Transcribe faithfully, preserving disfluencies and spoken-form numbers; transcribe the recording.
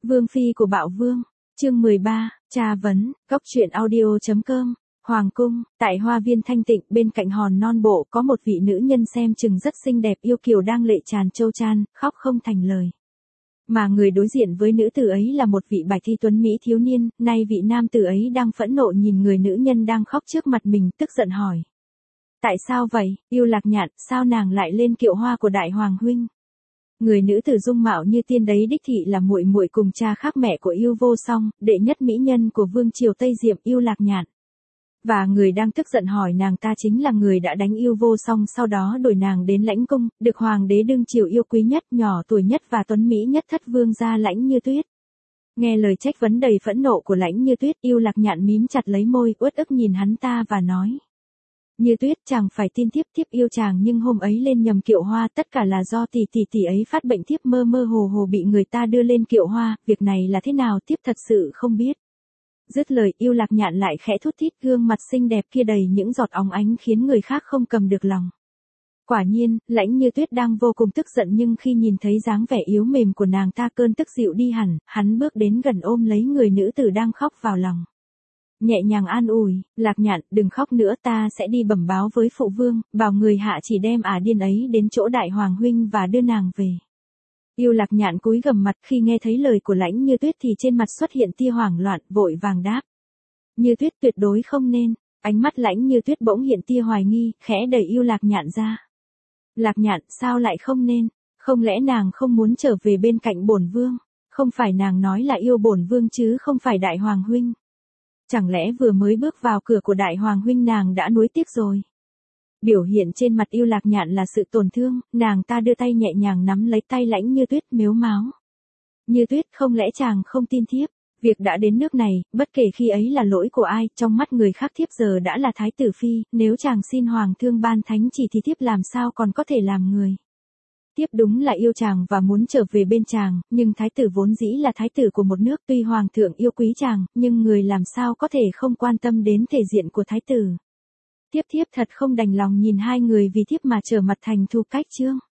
Vương phi của Bạo Vương, chương mười ba, tra vấn, góc truyện audio chấm com. Hoàng cung, tại hoa viên thanh tịnh bên cạnh hòn non bộ có một vị nữ nhân xem chừng rất xinh đẹp yêu kiều đang lệ tràn châu chan, khóc không thành lời. Mà người đối diện với nữ tử ấy là một vị bạch thi tuấn Mỹ thiếu niên, nay vị nam tử ấy đang phẫn nộ nhìn người nữ nhân đang khóc trước mặt mình, tức giận hỏi. Tại sao vậy, Yêu Lạc Nhạn, sao nàng lại lên kiệu hoa của đại hoàng huynh? Người nữ tử dung mạo như tiên đấy đích thị là muội muội cùng cha khác mẹ của Yêu Vô Song, đệ nhất mỹ nhân của vương triều Tây Diệm Yêu Lạc Nhạn. Và người đang tức giận hỏi nàng ta chính là người đã đánh Yêu Vô Song sau đó đổi nàng đến lãnh cung, được hoàng đế đương triều yêu quý nhất, nhỏ tuổi nhất và tuấn mỹ nhất thất vương gia Lãnh Như Tuyết. Nghe lời trách vấn đầy phẫn nộ của Lãnh Như Tuyết, Yêu Lạc Nhạn mím chặt lấy môi, uất ức nhìn hắn ta và nói. Như Tuyết, chàng phải tin thiếp, thiếp yêu chàng nhưng hôm ấy lên nhầm kiệu hoa, tất cả là do tỷ tỷ tỷ ấy phát bệnh, thiếp mơ mơ hồ hồ bị người ta đưa lên kiệu hoa, việc này là thế nào thiếp thật sự không biết. Dứt lời, Yêu Lạc Nhạn lại khẽ thút thít, gương mặt xinh đẹp kia đầy những giọt óng ánh khiến người khác không cầm được lòng. Quả nhiên, Lãnh Như Tuyết đang vô cùng tức giận nhưng khi nhìn thấy dáng vẻ yếu mềm của nàng ta cơn tức dịu đi hẳn, hắn bước đến gần ôm lấy người nữ tử đang khóc vào lòng. Nhẹ nhàng an ủi, Lạc Nhạn, đừng khóc nữa, ta sẽ đi bẩm báo với phụ vương, bảo người hạ chỉ đem ả điên ấy đến chỗ đại hoàng huynh và đưa nàng về. Yêu Lạc Nhạn cúi gằm mặt khi nghe thấy lời của Lãnh Như Tuyết thì trên mặt xuất hiện tia hoảng loạn, vội vàng đáp. Như Tuyết, tuyệt đối không nên. Ánh mắt Lãnh Như Tuyết bỗng hiện tia hoài nghi, khẽ đẩy Yêu Lạc Nhạn ra. Lạc Nhạn, sao lại không nên? Không lẽ nàng không muốn trở về bên cạnh bổn vương? Không phải nàng nói là yêu bổn vương chứ không phải đại hoàng huynh. Chẳng lẽ vừa mới bước vào cửa của đại hoàng huynh nàng đã nuối tiếc rồi? Biểu hiện trên mặt Yêu Lạc Nhạn là sự tổn thương, nàng ta đưa tay nhẹ nhàng nắm lấy tay Lãnh Như Tuyết, mếu máo. Như Tuyết, không lẽ chàng không tin thiếp? Việc đã đến nước này, bất kể khi ấy là lỗi của ai, trong mắt người khác thiếp giờ đã là thái tử phi, nếu chàng xin hoàng thương ban thánh chỉ thì thiếp làm sao còn có thể làm người. Thiếp đúng là yêu chàng và muốn trở về bên chàng, nhưng thái tử vốn dĩ là thái tử của một nước, tuy hoàng thượng yêu quý chàng, nhưng người làm sao có thể không quan tâm đến thể diện của thái tử. Thiếp thiếp thật không đành lòng nhìn hai người vì thiếp mà trở mặt thành thù cách chương.